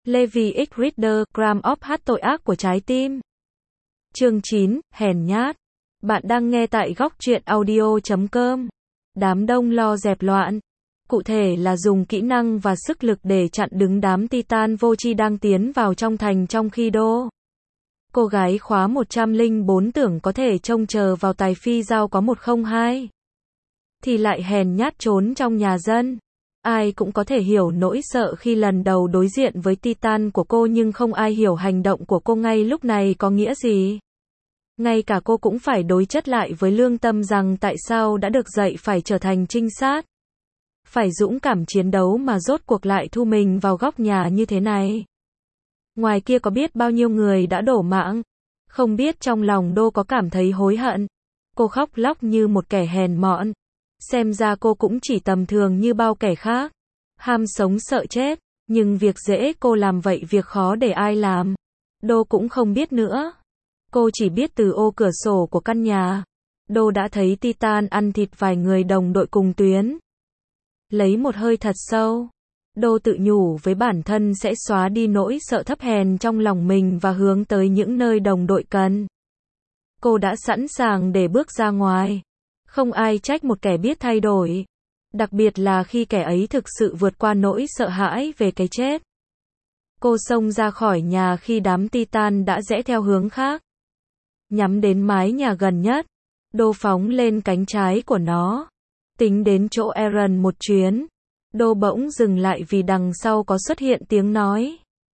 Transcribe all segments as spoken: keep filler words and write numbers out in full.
Levi X Reader, Gram of Hát tội ác của trái tim. Chương chín, hèn nhát. Bạn đang nghe tại góc truyện audio chấm com. Đám đông lo dẹp loạn. Cụ thể là dùng kỹ năng và sức lực để chặn đứng đám Titan vô tri đang tiến vào trong thành trong khi đô. Cô gái khóa một trăm lẻ bốn tưởng có thể trông chờ vào tài phi giao có một không hai. Thì lại hèn nhát trốn trong nhà dân. Ai cũng có thể hiểu nỗi sợ khi lần đầu đối diện với Titan của cô, nhưng không ai hiểu hành động của cô ngay lúc này có nghĩa gì. Ngay cả cô cũng phải đối chất lại với lương tâm rằng tại sao đã được dạy phải trở thành trinh sát. Phải dũng cảm chiến đấu mà rốt cuộc lại thu mình vào góc nhà như thế này. Ngoài kia có biết bao nhiêu người đã đổ mạng. Không biết trong lòng đô có cảm thấy hối hận. Cô khóc lóc như một kẻ hèn mọn. Xem ra cô cũng chỉ tầm thường như bao kẻ khác. Ham sống sợ chết. Nhưng việc dễ cô làm vậy, việc khó để ai làm. Đô cũng không biết nữa. Cô chỉ biết từ ô cửa sổ của căn nhà. Đô đã thấy Titan ăn thịt vài người đồng đội cùng tuyến. Lấy một hơi thật sâu. Đô tự nhủ với bản thân sẽ xóa đi nỗi sợ thấp hèn trong lòng mình và hướng tới những nơi đồng đội cần. Cô đã sẵn sàng để bước ra ngoài. Không ai trách một kẻ biết thay đổi. Đặc biệt là khi kẻ ấy thực sự vượt qua nỗi sợ hãi về cái chết. Cô xông ra khỏi nhà khi đám Titan đã rẽ theo hướng khác. Nhắm đến mái nhà gần nhất. Đô phóng lên cánh trái của nó. Tính đến chỗ Aaron một chuyến. Đô bỗng dừng lại vì đằng sau có xuất hiện tiếng nói.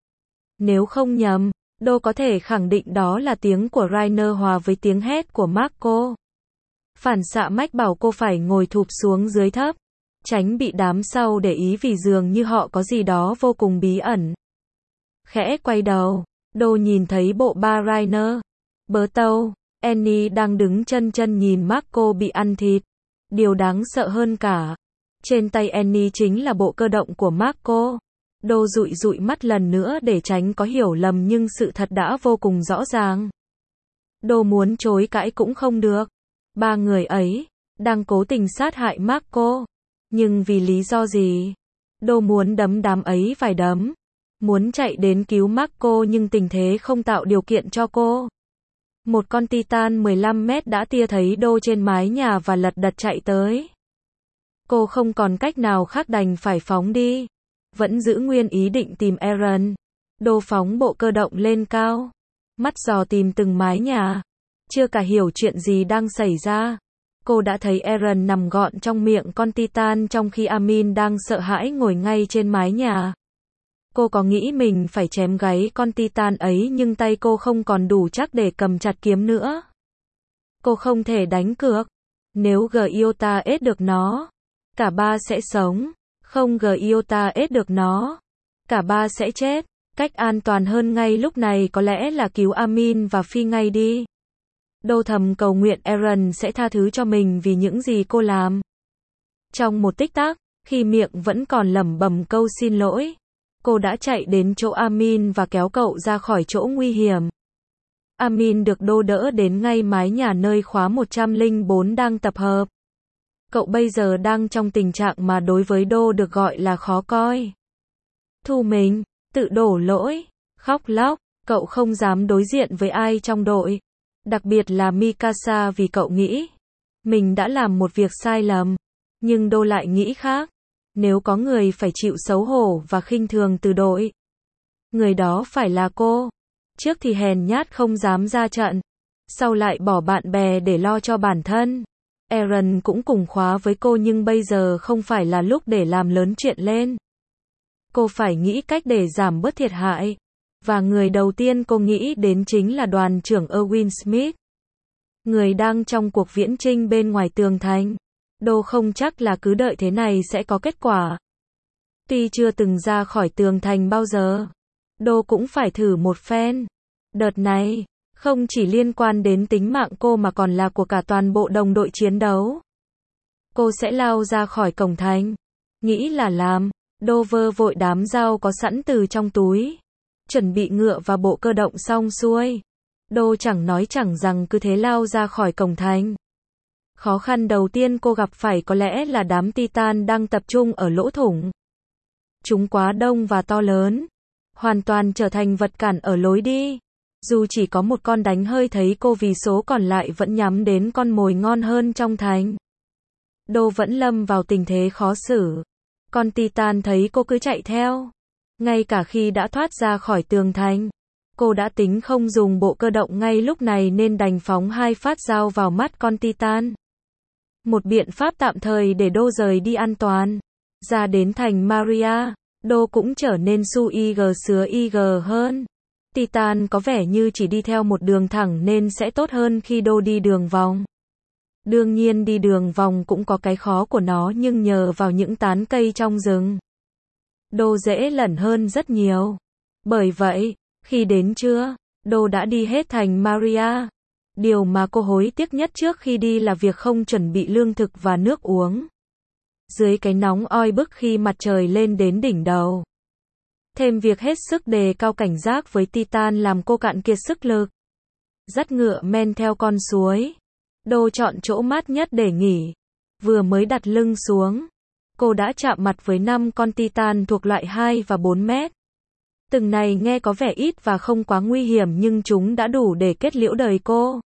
Nếu không nhầm, Đô có thể khẳng định đó là tiếng của Rainer hòa với tiếng hét của Marco. Phản xạ mách bảo cô phải ngồi thụp xuống dưới thấp. Tránh bị đám sau để ý vì dường như họ có gì đó vô cùng bí ẩn. Khẽ quay đầu, Đô nhìn thấy bộ ba Rainer. Bớ tâu, Annie đang đứng chân chân nhìn Marco bị ăn thịt. Điều đáng sợ hơn cả. Trên tay Annie chính là bộ cơ động của Marco. Đô dụi dụi mắt lần nữa để tránh có hiểu lầm, nhưng sự thật đã vô cùng rõ ràng. Đô muốn chối cãi cũng không được. Ba người ấy đang cố tình sát hại Marco. Nhưng vì lý do gì? Đô muốn đấm đám ấy vài đấm. Muốn chạy đến cứu Marco nhưng tình thế không tạo điều kiện cho cô. Một con Titan mười lăm mét đã tia thấy Đô trên mái nhà và lật đật chạy tới. Cô không còn cách nào khác đành phải phóng đi. Vẫn giữ nguyên ý định tìm Aaron. Đô phóng bộ cơ động lên cao. Mắt dò tìm từng mái nhà. Chưa cả hiểu chuyện gì đang xảy ra. Cô đã thấy Aaron nằm gọn trong miệng con Titan trong khi Amin đang sợ hãi ngồi ngay trên mái nhà. Cô có nghĩ mình phải chém gáy con Titan ấy, nhưng tay cô không còn đủ chắc để cầm chặt kiếm nữa. Cô không thể đánh cược. Nếu Giota ết được nó, cả ba sẽ sống. Không Giota ết được nó, cả ba sẽ chết. Cách an toàn hơn ngay lúc này có lẽ là cứu Amin và phi ngay đi. Đô thầm cầu nguyện Aaron sẽ tha thứ cho mình vì những gì cô làm. Trong một tích tắc, khi miệng vẫn còn lẩm bẩm câu xin lỗi, cô đã chạy đến chỗ Amin và kéo cậu ra khỏi chỗ nguy hiểm. Amin được Đô đỡ đến ngay mái nhà nơi khóa một trăm lẻ bốn đang tập hợp. Cậu bây giờ đang trong tình trạng mà đối với Đô được gọi là khó coi. Thu mình, tự đổ lỗi, khóc lóc, cậu không dám đối diện với ai trong đội. Đặc biệt là Mikasa vì cậu nghĩ mình đã làm một việc sai lầm. Nhưng Đô lại nghĩ khác. Nếu có người phải chịu xấu hổ và khinh thường từ đội, người đó phải là cô. Trước thì hèn nhát không dám ra trận. Sau lại bỏ bạn bè để lo cho bản thân. Aaron cũng cùng khóa với cô, nhưng bây giờ không phải là lúc để làm lớn chuyện lên. Cô phải nghĩ cách để giảm bớt thiệt hại. Và người đầu tiên cô nghĩ đến chính là đoàn trưởng Erwin Smith. Người đang trong cuộc viễn chinh bên ngoài tường thành. Đô không chắc là cứ đợi thế này sẽ có kết quả. Tuy chưa từng ra khỏi tường thành bao giờ, Đô cũng phải thử một phen. Đợt này, không chỉ liên quan đến tính mạng cô mà còn là của cả toàn bộ đồng đội chiến đấu. Cô sẽ lao ra khỏi cổng thành. Nghĩ là làm, Đô vơ vội đám dao có sẵn từ trong túi. Chuẩn bị ngựa và bộ cơ động xong xuôi. Đô chẳng nói chẳng rằng cứ thế lao ra khỏi cổng thành. Khó khăn đầu tiên cô gặp phải có lẽ là đám Titan đang tập trung ở lỗ thủng. Chúng quá đông và to lớn. hoàn toàn trở thành vật cản ở lối đi. Dù chỉ có một con đánh hơi thấy cô vì số còn lại vẫn nhắm đến con mồi ngon hơn trong thành. Đô vẫn lâm vào tình thế khó xử. Con Titan thấy cô cứ chạy theo. Ngay cả khi đã thoát ra khỏi tường thành, cô đã tính không dùng bộ cơ động ngay lúc này nên đành phóng hai phát dao vào mắt con Titan. Một biện pháp tạm thời để Đô rời đi an toàn. Ra đến thành Maria, Đô cũng trở nên su ig sứa ig hơn. Titan có vẻ như chỉ đi theo một đường thẳng nên sẽ tốt hơn khi Đô đi đường vòng. Đương nhiên đi đường vòng cũng có cái khó của nó nhưng nhờ vào những tán cây trong rừng, Đô dễ lẩn hơn rất nhiều. Bởi vậy, khi đến trưa, Đô đã đi hết thành Maria. Điều mà cô hối tiếc nhất trước khi đi là việc không chuẩn bị lương thực và nước uống. Dưới cái nóng oi bức khi mặt trời lên đến đỉnh đầu, thêm việc hết sức đề cao cảnh giác với Titan làm cô cạn kiệt sức lực. Dắt ngựa men theo con suối, Đô chọn chỗ mát nhất để nghỉ. Vừa mới đặt lưng xuống, cô đã chạm mặt với năm con Titan thuộc loại hai và bốn mét. Từng này nghe có vẻ ít và không quá nguy hiểm nhưng chúng đã đủ để kết liễu đời cô.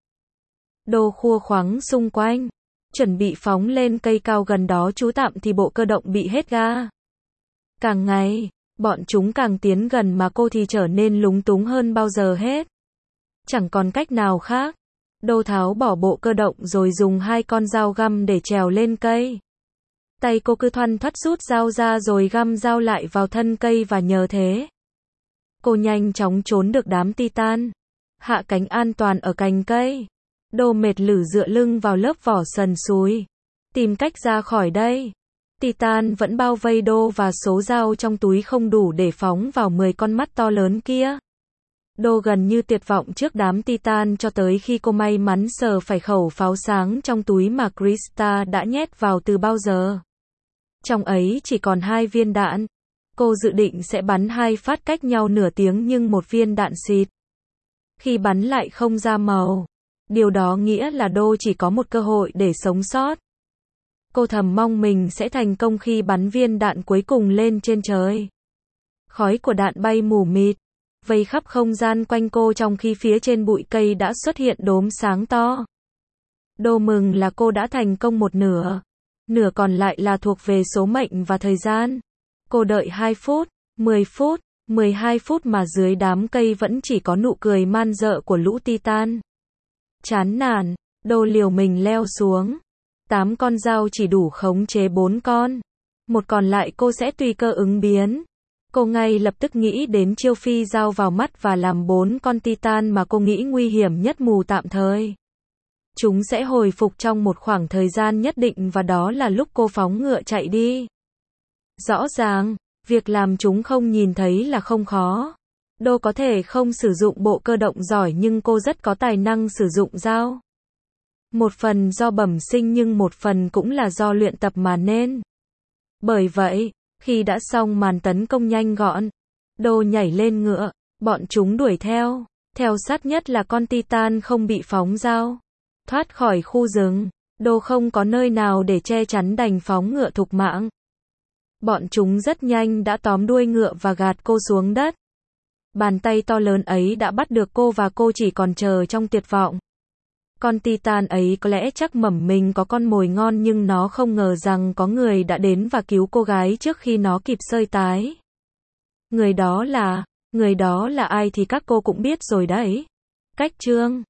Đô khua khoắng xung quanh, chuẩn bị phóng lên cây cao gần đó trú tạm thì bộ cơ động bị hết ga. Càng ngày, bọn chúng càng tiến gần mà cô thì trở nên lúng túng hơn bao giờ hết. Chẳng còn cách nào khác. Đô tháo bỏ bộ cơ động rồi dùng hai con dao găm để trèo lên cây. Tay cô cứ thoăn thoắt rút dao ra rồi găm dao lại vào thân cây và nhờ thế, cô nhanh chóng trốn được đám Titan. Hạ cánh an toàn ở cành cây. Đô mệt lử dựa lưng vào lớp vỏ sần sùi. Tìm cách ra khỏi đây. Titan vẫn bao vây Đô và số dao trong túi không đủ để phóng vào mười con mắt to lớn kia. Đô gần như tuyệt vọng trước đám Titan cho tới khi cô may mắn sờ phải khẩu pháo sáng trong túi mà Krista đã nhét vào từ bao giờ. Trong ấy chỉ còn hai viên đạn. Cô dự định sẽ bắn hai phát cách nhau nửa tiếng nhưng một viên đạn xịt khi bắn lại không ra màu. Điều đó nghĩa là Đô chỉ có một cơ hội để sống sót. Cô thầm mong mình sẽ thành công khi bắn viên đạn cuối cùng lên trên trời. Khói của đạn bay mù mịt, vây khắp không gian quanh cô trong khi phía trên bụi cây đã xuất hiện đốm sáng to. Đô mừng là cô đã thành công một nửa. Nửa còn lại là thuộc về số mệnh và thời gian. Cô đợi hai phút, mười phút, mười hai phút mà dưới đám cây vẫn chỉ có nụ cười man dợ của lũ Titan. Chán nản, Đô liều mình leo xuống. Tám con dao chỉ đủ khống chế bốn con. Một còn lại cô sẽ tùy cơ ứng biến. Cô ngay lập tức nghĩ đến chiêu phi dao vào mắt và làm bốn con Titan mà cô nghĩ nguy hiểm nhất mù tạm thời. Chúng sẽ hồi phục trong một khoảng thời gian nhất định và đó là lúc cô phóng ngựa chạy đi. Rõ ràng, việc làm chúng không nhìn thấy là không khó. Đô có thể không sử dụng bộ cơ động giỏi nhưng cô rất có tài năng sử dụng dao. Một phần do bẩm sinh nhưng một phần cũng là do luyện tập mà nên. Bởi vậy, khi đã xong màn tấn công nhanh gọn, Đô nhảy lên ngựa, bọn chúng đuổi theo. Theo sát nhất là con Titan không bị phóng dao. Thoát khỏi khu rừng, Đô không có nơi nào để che chắn đành phóng ngựa thục mạng. Bọn chúng rất nhanh đã tóm đuôi ngựa và gạt cô xuống đất. Bàn tay to lớn ấy đã bắt được cô và cô chỉ còn chờ trong tuyệt vọng. Con Titan ấy có lẽ chắc mẩm mình có con mồi ngon nhưng nó không ngờ rằng có người đã đến và cứu cô gái trước khi nó kịp sơi tái. Người đó là, người đó là ai thì các cô cũng biết rồi đấy. Cách chương